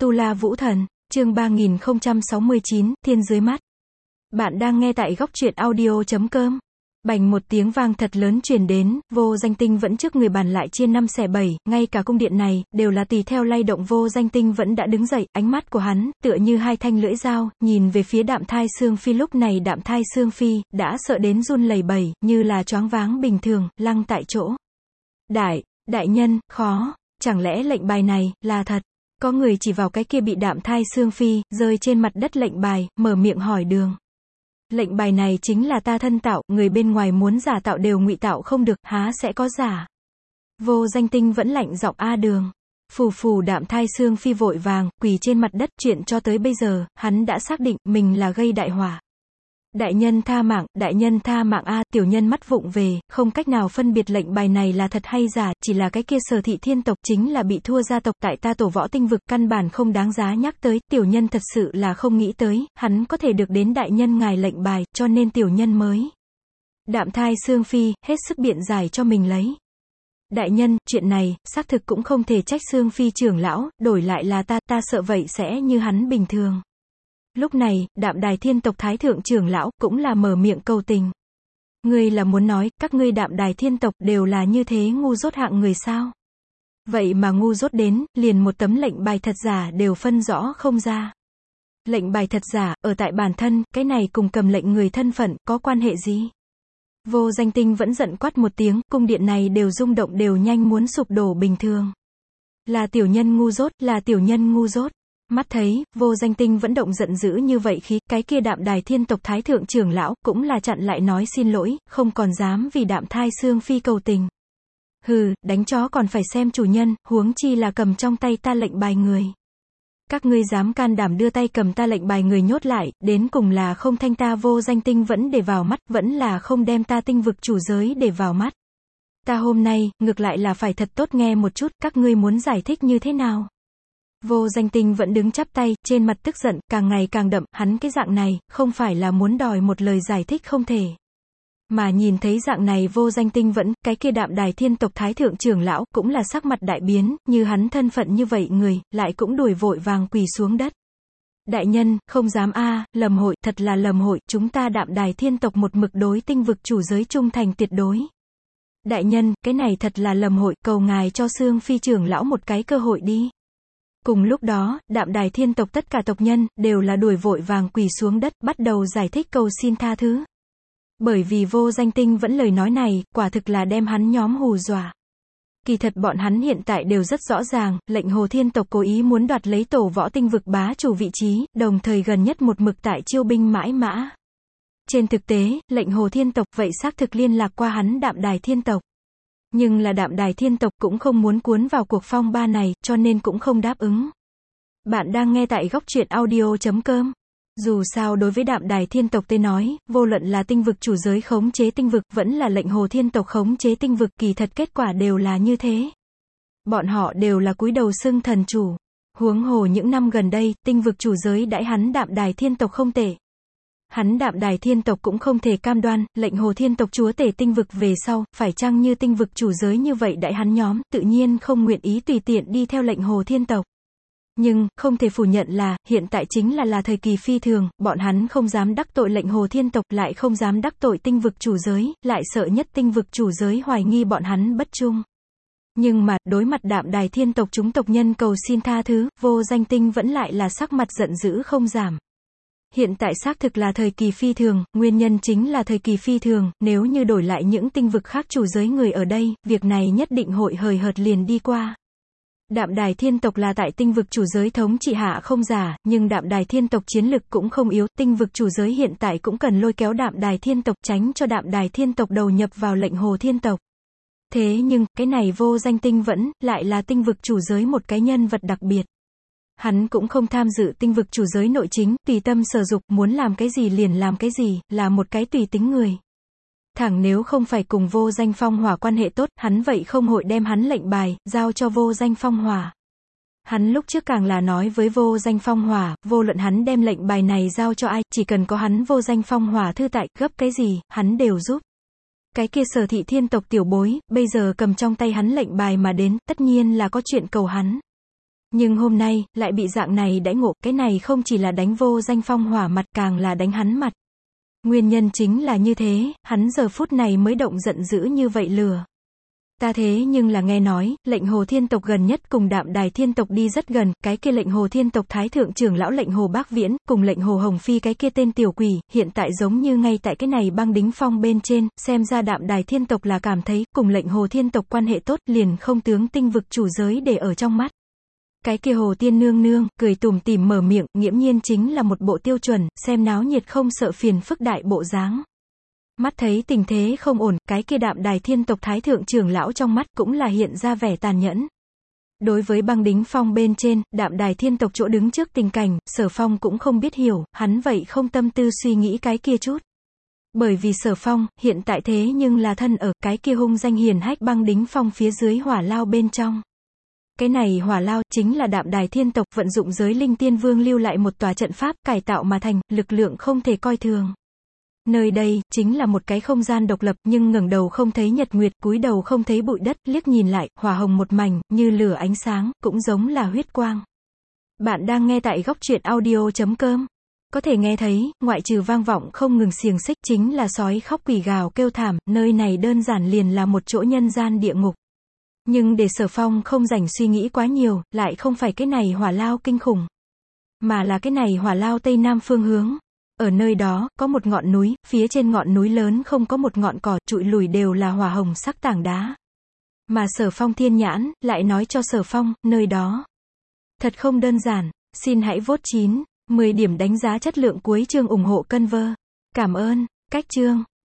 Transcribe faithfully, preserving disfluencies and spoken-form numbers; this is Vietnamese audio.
Tu La Vũ Thần, chương ba nghìn không trăm sáu mươi chín, Thiên Dưới Mắt. Bạn đang nghe tại góc truyện audio chấm com. Bành một tiếng vang thật lớn truyền đến, Vô Danh Tinh vẫn trước người bàn lại chia năm xẻ bảy, ngay cả cung điện này, đều là tùy theo lay động. Vô Danh Tinh vẫn đã đứng dậy, ánh mắt của hắn, tựa như hai thanh lưỡi dao, nhìn về phía Đạm Thai Sương Phi. Lúc này Đạm Thai Sương Phi, đã sợ đến run lẩy bẩy, như là choáng váng bình thường, lăng tại chỗ. Đại, đại nhân, khó, chẳng lẽ lệnh bài này, là thật? Có người chỉ vào cái kia bị Đạm Thai Sương Phi, rơi trên mặt đất lệnh bài, mở miệng hỏi đường. Lệnh bài này chính là ta thân tạo, người bên ngoài muốn giả tạo đều ngụy tạo không được, há sẽ có giả. Vô Danh Tinh vẫn lạnh giọng a đường. Phù phù. Đạm Thai Sương Phi vội vàng, quỳ trên mặt đất. Chuyện cho tới bây giờ, hắn đã xác định, mình là gây đại họa. Đại nhân tha mạng, đại nhân tha mạng a. Tiểu nhân mắt vụng về, không cách nào phân biệt lệnh bài này là thật hay giả, chỉ là cái kia Sở Thị Thiên tộc chính là bị thua gia tộc tại ta Tổ Võ Tinh vực, căn bản không đáng giá nhắc tới. Tiểu nhân thật sự là không nghĩ tới, hắn có thể được đến đại nhân ngài lệnh bài, cho nên tiểu nhân mới. Đạm Thai Sương Phi, hết sức biện giải cho mình lấy. Đại nhân, chuyện này, xác thực cũng không thể trách Sương Phi trưởng lão, đổi lại là ta, ta sợ vậy sẽ như hắn bình thường. Lúc này, Đạm Đài Thiên tộc Thái thượng trưởng lão, cũng là mở miệng cầu tình. Ngươi là muốn nói, các ngươi Đạm Đài Thiên tộc, đều là như thế ngu dốt hạng người sao? Vậy mà ngu dốt đến, liền một tấm lệnh bài thật giả đều phân rõ không ra. Lệnh bài thật giả, ở tại bản thân, cái này cùng cầm lệnh người thân phận, có quan hệ gì? Vô Danh Tinh vẫn giận quát một tiếng, cung điện này đều rung động, đều nhanh muốn sụp đổ bình thường. Là tiểu nhân ngu dốt, là tiểu nhân ngu dốt. Mắt thấy, Vô Danh Tinh vẫn động giận dữ như vậy khí, cái kia Đạm Đài Thiên tộc Thái thượng trưởng lão, cũng là chặn lại nói xin lỗi, không còn dám vì Đạm Thai Sương Phi cầu tình. Hừ, đánh chó còn phải xem chủ nhân, huống chi là cầm trong tay ta lệnh bài người. Các ngươi dám can đảm đưa tay cầm ta lệnh bài người nhốt lại, đến cùng là không thanh ta Vô Danh Tinh vẫn để vào mắt, vẫn là không đem ta tinh vực chủ giới để vào mắt. Ta hôm nay, ngược lại là phải thật tốt nghe một chút, các ngươi muốn giải thích như thế nào? Vô Danh Tinh vẫn đứng chắp tay, trên mặt tức giận, càng ngày càng đậm, hắn cái dạng này, không phải là muốn đòi một lời giải thích không thể. Mà nhìn thấy dạng này Vô Danh Tinh vẫn, cái kia Đạm Đài Thiên tộc Thái thượng trưởng lão, cũng là sắc mặt đại biến, như hắn thân phận như vậy người, lại cũng đuổi vội vàng quỳ xuống đất. Đại nhân, không dám a, à, lầm hội, thật là lầm hội, chúng ta Đạm Đài Thiên tộc một mực đối tinh vực chủ giới trung thành tuyệt đối. Đại nhân, cái này thật là lầm hội, cầu ngài cho Sương Phi trưởng lão một cái cơ hội đi. Cùng lúc đó, Đạm Đài Thiên tộc tất cả tộc nhân, đều là đuổi vội vàng quỳ xuống đất, bắt đầu giải thích cầu xin tha thứ. Bởi vì Vô Danh Tinh vẫn lời nói này, quả thực là đem hắn nhóm hù dọa. Kỳ thật bọn hắn hiện tại đều rất rõ ràng, lệnh Hồ Thiên tộc cố ý muốn đoạt lấy Tổ Võ Tinh vực bá chủ vị trí, đồng thời gần nhất một mực tại chiêu binh mãi mã. Trên thực tế, lệnh Hồ Thiên tộc vậy xác thực liên lạc qua hắn Đạm Đài Thiên tộc. Nhưng là Đạm Đài Thiên tộc cũng không muốn cuốn vào cuộc phong ba này, cho nên cũng không đáp ứng. Bạn đang nghe tại góc truyện audio chấm com. Dù sao đối với Đạm Đài Thiên tộc tới nói, vô luận là tinh vực chủ giới khống chế tinh vực, vẫn là lệnh Hồ Thiên tộc khống chế tinh vực, kỳ thật kết quả đều là như thế. Bọn họ đều là cúi đầu xưng thần chủ. Huống hồ những năm gần đây, tinh vực chủ giới đãi hắn Đạm Đài Thiên tộc không tệ. Hắn Đạm Đài Thiên tộc cũng không thể cam đoan, lệnh Hồ Thiên tộc chúa tể tinh vực về sau, phải chăng như tinh vực chủ giới như vậy đại hắn nhóm, tự nhiên không nguyện ý tùy tiện đi theo lệnh Hồ Thiên tộc. Nhưng, không thể phủ nhận là, hiện tại chính là là thời kỳ phi thường, bọn hắn không dám đắc tội lệnh Hồ Thiên tộc, lại không dám đắc tội tinh vực chủ giới, lại sợ nhất tinh vực chủ giới hoài nghi bọn hắn bất trung. Nhưng mà, đối mặt Đạm Đài Thiên tộc chúng tộc nhân cầu xin tha thứ, Vô Danh Tinh vẫn lại là sắc mặt giận dữ không giảm. Hiện tại xác thực là thời kỳ phi thường, nguyên nhân chính là thời kỳ phi thường, nếu như đổi lại những tinh vực khác chủ giới người ở đây, việc này nhất định hội hời hợt liền đi qua. Đạm Đài Thiên tộc là tại tinh vực chủ giới thống trị hạ không giả, nhưng Đạm Đài Thiên tộc chiến lực cũng không yếu, tinh vực chủ giới hiện tại cũng cần lôi kéo Đạm Đài Thiên tộc, tránh cho Đạm Đài Thiên tộc đầu nhập vào lệnh Hồ Thiên tộc. Thế nhưng, cái này Vô Danh Tinh vẫn, lại là tinh vực chủ giới một cái nhân vật đặc biệt. Hắn cũng không tham dự tinh vực chủ giới nội chính, tùy tâm sở dục, muốn làm cái gì liền làm cái gì, là một cái tùy tính người. Thẳng nếu không phải cùng Vô Danh Phong Hỏa quan hệ tốt, hắn vậy không hội đem hắn lệnh bài, giao cho Vô Danh Phong Hỏa. Hắn lúc trước càng là nói với Vô Danh Phong Hỏa, vô luận hắn đem lệnh bài này giao cho ai, chỉ cần có hắn Vô Danh Phong Hỏa thư tại, gấp cái gì, hắn đều giúp. Cái kia Sở Thị Thiên tộc tiểu bối, bây giờ cầm trong tay hắn lệnh bài mà đến, tất nhiên là có chuyện cầu hắn. Nhưng hôm nay, lại bị dạng này đãi ngộ, cái này không chỉ là đánh vô danh phong hỏa mặt, càng là đánh hắn mặt. Nguyên nhân chính là như thế, hắn giờ phút này mới động giận dữ như vậy lừa. Ta thế nhưng là nghe nói, lệnh Hồ Thiên tộc gần nhất cùng Đạm Đài Thiên tộc đi rất gần, cái kia lệnh Hồ Thiên tộc Thái thượng trưởng lão lệnh Hồ Bác Viễn, cùng lệnh Hồ Hồng Phi cái kia tên tiểu quỷ, hiện tại giống như ngay tại cái này băng đính phong bên trên, xem ra Đạm Đài Thiên tộc là cảm thấy, cùng lệnh Hồ Thiên tộc quan hệ tốt, liền không tướng tinh vực chủ giới để ở trong mắt. Cái kia Hồ Tiên nương nương, cười tủm tỉm mở miệng, nghiễm nhiên chính là một bộ tiêu chuẩn, xem náo nhiệt không sợ phiền phức đại bộ dáng. Mắt thấy tình thế không ổn, cái kia Đạm Đài Thiên tộc Thái thượng trưởng lão trong mắt cũng là hiện ra vẻ tàn nhẫn. Đối với băng đính phong bên trên, Đạm Đài Thiên tộc chỗ đứng trước tình cảnh, Sở Phong cũng không biết hiểu, hắn vậy không tâm tư suy nghĩ cái kia chút. Bởi vì Sở Phong, hiện tại thế nhưng là thân ở cái kia hung danh hiển hách băng đính phong phía dưới hỏa lao bên trong. Cái này hỏa lao, chính là Đạm Đài Thiên tộc vận dụng giới linh tiên vương lưu lại một tòa trận pháp, cải tạo mà thành, lực lượng không thể coi thường. Nơi đây, chính là một cái không gian độc lập, nhưng ngẩng đầu không thấy nhật nguyệt, cúi đầu không thấy bụi đất, liếc nhìn lại, hỏa hồng một mảnh, như lửa ánh sáng, cũng giống là huyết quang. Bạn đang nghe tại góc truyện audio chấm com. Có thể nghe thấy, ngoại trừ vang vọng không ngừng xiềng xích, chính là sói khóc quỷ gào kêu thảm, nơi này đơn giản liền là một chỗ nhân gian địa ngục. Nhưng để Sở Phong không rảnh suy nghĩ quá nhiều, lại không phải cái này hỏa lao kinh khủng, mà là cái này hỏa lao tây nam phương hướng. Ở nơi đó, có một ngọn núi, phía trên ngọn núi lớn không có một ngọn cỏ, trụi lùi đều là hỏa hồng sắc tảng đá. Mà Sở Phong thiên nhãn, lại nói cho Sở Phong, nơi đó thật không đơn giản. Xin hãy vote chín, mười điểm đánh giá chất lượng cuối chương ủng hộ Conver. Cảm ơn. Cách chương.